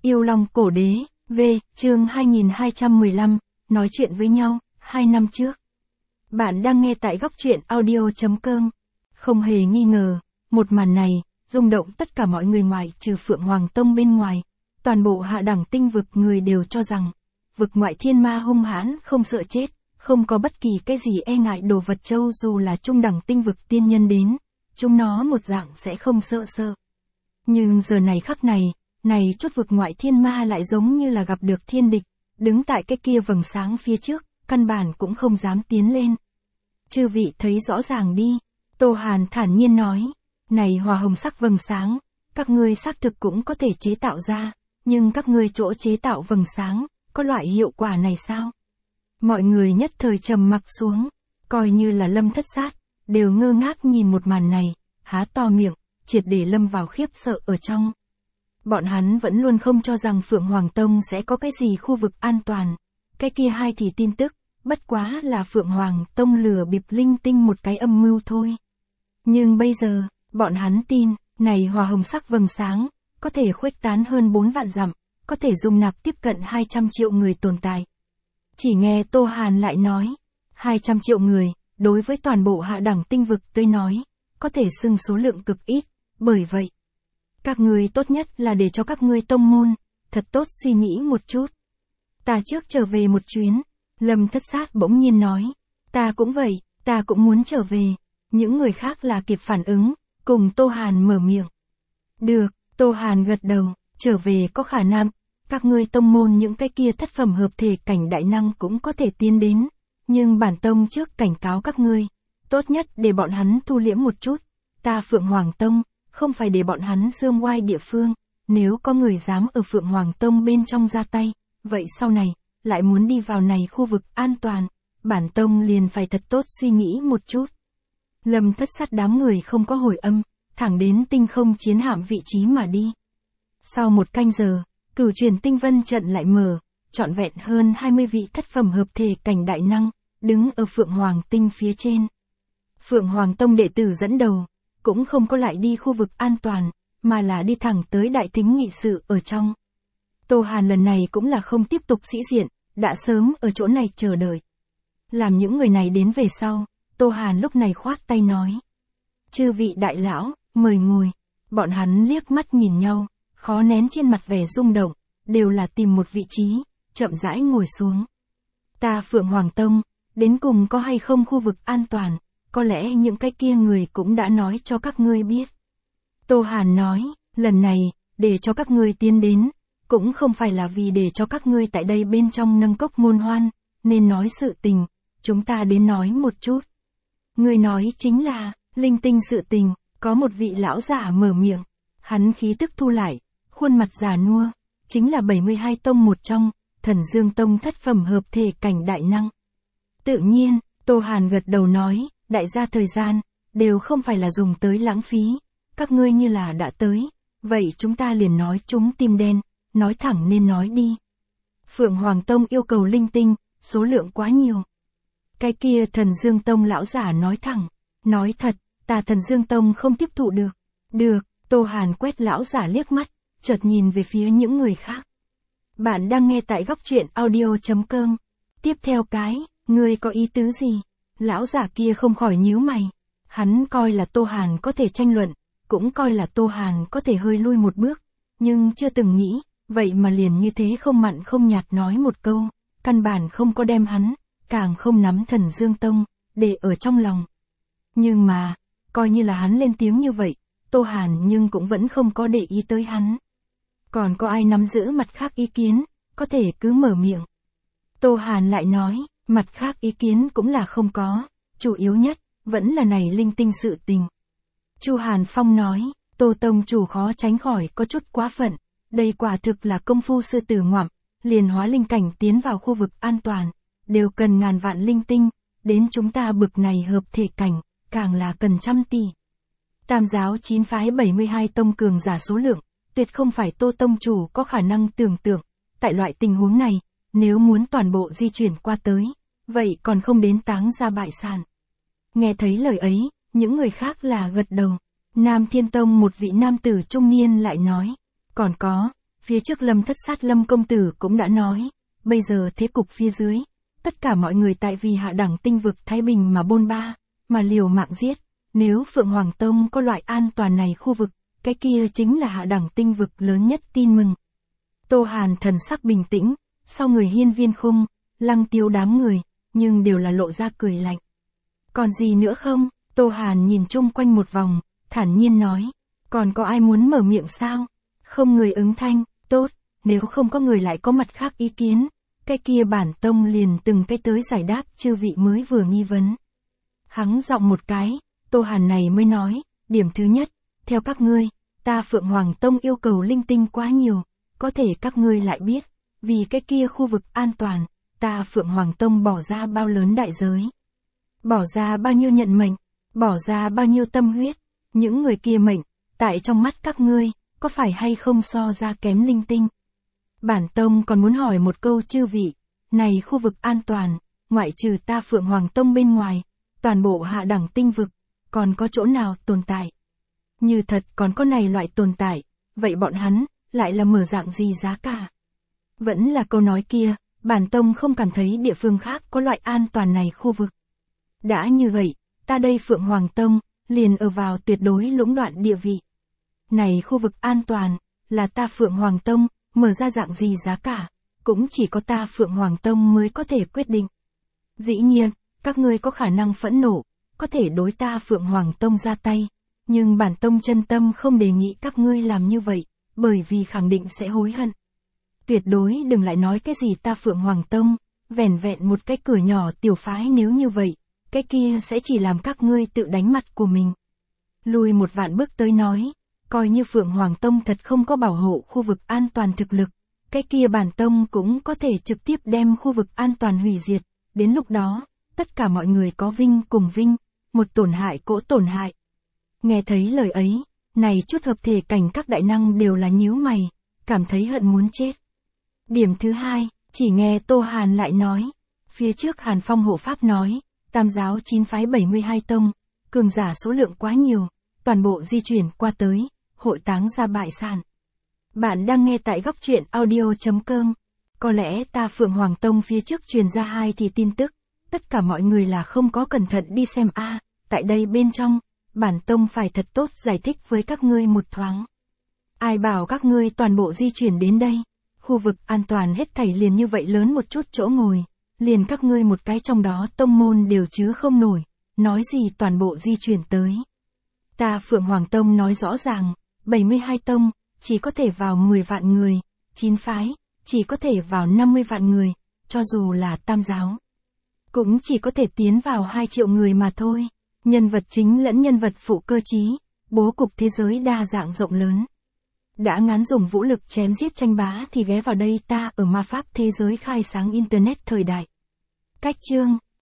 Yêu Long Cổ Đế, V, chương 2215, nói chuyện với nhau, 2 năm trước. Bạn đang nghe tại góc truyện audio.com. Không hề nghi ngờ, một màn này, rung động tất cả mọi người ngoài trừ Phượng Hoàng Tông bên ngoài. Toàn bộ hạ đẳng tinh vực người đều cho rằng, vực ngoại thiên ma hung hãn không sợ chết, không có bất kỳ cái gì e ngại đồ vật châu dù là trung đẳng tinh vực tiên nhân đến, chúng nó một dạng sẽ không sợ. Nhưng giờ này khắc này, chút vực ngoại thiên ma lại giống như là gặp được thiên địch, đứng tại cái kia vầng sáng phía trước, căn bản cũng không dám tiến lên. Chư vị thấy rõ ràng đi, Tô Hàn thản nhiên nói, này hòa hồng sắc vầng sáng, các ngươi xác thực cũng có thể chế tạo ra, nhưng các ngươi chỗ chế tạo vầng sáng, có loại hiệu quả này sao? Mọi người nhất thời trầm mặc xuống, coi như là Lâm Thất Sát, đều ngơ ngác nhìn một màn này, há to miệng, triệt để lâm vào khiếp sợ ở trong. Bọn hắn vẫn luôn không cho rằng Phượng Hoàng Tông sẽ có cái gì khu vực an toàn. Cái kia hai thì tin tức, bất quá là Phượng Hoàng Tông lừa bịp linh tinh một cái âm mưu thôi. Nhưng bây giờ, bọn hắn tin, này hòa hồng sắc vầng sáng, có thể khuếch tán hơn 4 vạn dặm, có thể dung nạp tiếp cận 200 triệu người tồn tại. Chỉ nghe Tô Hàn lại nói, 200 triệu người, đối với toàn bộ hạ đẳng tinh vực tới nói, có thể xưng số lượng cực ít, bởi vậy. Các ngươi tốt nhất là để cho các ngươi tông môn, thật tốt suy nghĩ một chút. Ta trước trở về một chuyến, Lâm Thất Sát bỗng nhiên nói, ta cũng vậy, ta cũng muốn trở về. Những người khác là kịp phản ứng, cùng Tô Hàn mở miệng. Được, Tô Hàn gật đầu, trở về có khả năng, các ngươi tông môn những cái kia thất phẩm hợp thể cảnh đại năng cũng có thể tiến đến, nhưng bản tông trước cảnh cáo các ngươi, tốt nhất để bọn hắn thu liễm một chút, ta Phượng Hoàng Tông, không phải để bọn hắn dương oai địa phương, nếu có người dám ở Phượng Hoàng Tông bên trong ra tay, vậy sau này, lại muốn đi vào này khu vực an toàn, bản tông liền phải thật tốt suy nghĩ một chút. Lâm Thất Sát đám người không có hồi âm, thẳng đến tinh không chiến hạm vị trí mà đi. Sau một canh giờ, Cửu Truyền Tinh Vân trận lại mở, trọn vẹn hơn 20 vị thất phẩm hợp thể cảnh đại năng, đứng ở Phượng Hoàng Tinh phía trên. Phượng Hoàng Tông đệ tử dẫn đầu, cũng không có lại đi khu vực an toàn, mà là đi thẳng tới đại thính nghị sự ở trong. Tô Hàn lần này cũng là không tiếp tục sĩ diện, đã sớm ở chỗ này chờ đợi. Làm những người này đến về sau, Tô Hàn lúc này khoát tay nói. Chư vị đại lão, mời ngồi. Bọn hắn liếc mắt nhìn nhau, khó nén trên mặt vẻ rung động, đều là tìm một vị trí, chậm rãi ngồi xuống. Ta Phượng Hoàng Tông, đến cùng có hay không khu vực an toàn, có lẽ những cái kia người cũng đã nói cho các ngươi biết. Tô Hàn nói, lần này, để cho các ngươi tiến đến, cũng không phải là vì để cho các ngươi tại đây bên trong nâng cốc môn hoan, nên nói sự tình, chúng ta đến nói một chút. Người nói chính là, linh tinh sự tình, có một vị lão giả mở miệng, hắn khí tức thu lại, khuôn mặt già nua, chính là 72 tông một trong, Thần Dương Tông thất phẩm hợp thể cảnh đại năng. Tự nhiên, Tô Hàn gật đầu nói, đại gia thời gian, đều không phải là dùng tới lãng phí, các ngươi như là đã tới, vậy chúng ta liền nói chúng tim đen, nói thẳng nên nói đi. Phượng Hoàng Tông yêu cầu linh tinh, số lượng quá nhiều. Cái kia Thần Dương Tông lão giả nói thẳng, nói thật, ta Thần Dương Tông không tiếp thụ được. Được, Tô Hàn quét lão giả liếc mắt, chợt nhìn về phía những người khác. Bạn đang nghe tại góc truyện audio.com. Tiếp theo cái, ngươi có ý tứ gì? Lão giả kia không khỏi nhíu mày. Hắn coi là Tô Hàn có thể tranh luận, cũng coi là Tô Hàn có thể hơi lui một bước, nhưng chưa từng nghĩ, vậy mà liền như thế không mặn không nhạt nói một câu, căn bản không có đem hắn, càng không nắm Thần Dương Tông, để ở trong lòng. Nhưng mà, coi như là hắn lên tiếng như vậy, Tô Hàn nhưng cũng vẫn không có để ý tới hắn. Còn có ai nắm giữ mặt khác ý kiến, có thể cứ mở miệng. Tô Hàn lại nói, mặt khác ý kiến cũng là không có, chủ yếu nhất, vẫn là này linh tinh sự tình. Chu Hàn Phong nói, Tô Tông chủ khó tránh khỏi có chút quá phận, đây quả thực là công phu sư tử ngoạm, liền hóa linh cảnh tiến vào khu vực an toàn, đều cần ngàn vạn linh tinh, đến chúng ta bực này hợp thể cảnh, càng là cần trăm tỷ. Tam giáo 9 phái 72 tông cường giả số lượng, tuyệt không phải Tô Tông chủ có khả năng tưởng tượng, tại loại tình huống này, nếu muốn toàn bộ di chuyển qua tới, vậy còn không đến táng ra bại sản. Nghe thấy lời ấy, những người khác là gật đầu. Nam Thiên Tông một vị nam tử trung niên lại nói, còn có, Phía trước Lâm Thất Sát Lâm công tử cũng đã nói, bây giờ thế cục phía dưới, tất cả mọi người tại vì hạ đẳng tinh vực Thái Bình mà bôn ba, mà liều mạng giết, nếu Phượng Hoàng Tông có loại an toàn này khu vực, cái kia chính là hạ đẳng tinh vực lớn nhất tin mừng. Tô Hàn thần sắc bình tĩnh, sau người Hiên Viên Khung, Lăng Tiêu đám người, nhưng đều là lộ ra cười lạnh. Còn gì nữa không? Tô Hàn nhìn chung quanh một vòng, thản nhiên nói, còn có ai muốn mở miệng sao? Không người ứng thanh, tốt, nếu không có người lại có mặt khác ý kiến, cái kia bản tông liền từng cái tới giải đáp chư vị mới vừa nghi vấn. Hắng giọng một cái, Tô Hàn này mới nói, điểm thứ nhất, theo các ngươi, ta Phượng Hoàng Tông yêu cầu linh tinh quá nhiều, có thể các ngươi lại biết, vì cái kia khu vực an toàn, ta Phượng Hoàng Tông bỏ ra bao lớn đại giới. Bỏ ra bao nhiêu nhận mệnh, bỏ ra bao nhiêu tâm huyết, những người kia mệnh, tại trong mắt các ngươi, có phải hay không so ra kém linh tinh? Bản tông còn muốn hỏi một câu chư vị, này khu vực an toàn, ngoại trừ ta Phượng Hoàng Tông bên ngoài, toàn bộ hạ đẳng tinh vực, còn có chỗ nào tồn tại? Như thật còn có này loại tồn tại, vậy bọn hắn, lại là mở dạng gì giá cả? Vẫn là câu nói kia, bản tông không cảm thấy địa phương khác có loại an toàn này khu vực. Đã như vậy, ta đây Phượng Hoàng Tông, liền ở vào tuyệt đối lũng đoạn địa vị. Này khu vực an toàn, là ta Phượng Hoàng Tông, mở ra dạng gì giá cả, cũng chỉ có ta Phượng Hoàng Tông mới có thể quyết định. Dĩ nhiên, các ngươi có khả năng phẫn nộ, có thể đối ta Phượng Hoàng Tông ra tay, nhưng bản tông chân tâm không đề nghị các ngươi làm như vậy, bởi vì khẳng định sẽ hối hận. Tuyệt đối đừng lại nói cái gì ta Phượng Hoàng Tông, vẻn vẹn một cái cửa nhỏ tiểu phái, nếu như vậy, cái kia sẽ chỉ làm các ngươi tự đánh mặt của mình. Lùi một vạn bước tới nói, coi như Phượng Hoàng Tông thật không có bảo hộ khu vực an toàn thực lực, cái kia bản tông cũng có thể trực tiếp đem khu vực an toàn hủy diệt, đến lúc đó, tất cả mọi người có vinh cùng vinh, một tổn hại cỗ tổn hại. Nghe thấy lời ấy, này chút hợp thể cảnh các đại năng đều là nhíu mày, cảm thấy hận muốn chết. Điểm thứ hai, chỉ nghe Tô Hàn lại nói, phía trước Hàn Phong hộ pháp nói, tam giáo 9 phái 72 tông, cường giả số lượng quá nhiều, toàn bộ di chuyển qua tới, hội táng ra bại sản. Bạn đang nghe tại góc truyện audio.com. Có lẽ ta Phượng Hoàng Tông phía trước truyền ra hai thì tin tức, tất cả mọi người là không có cẩn thận đi xem a. Tại đây bên trong, bản tông phải thật tốt giải thích với các ngươi một thoáng. Ai bảo các ngươi toàn bộ di chuyển đến đây, khu vực an toàn hết thảy liền như vậy lớn một chút chỗ ngồi, liền các ngươi một cái trong đó tông môn đều chứa không nổi, nói gì toàn bộ di chuyển tới. Ta Phượng Hoàng Tông nói rõ ràng, 72 tông, chỉ có thể vào 10 vạn người, 9 phái, chỉ có thể vào 50 vạn người, cho dù là tam giáo. Cũng chỉ có thể tiến vào 2 triệu người mà thôi, nhân vật chính lẫn nhân vật phụ cơ trí, bố cục thế giới đa dạng rộng lớn. Đã ngán dùng vũ lực chém giết tranh bá thì ghé vào đây ta ở ma pháp thế giới khai sáng Internet thời đại. Cách chương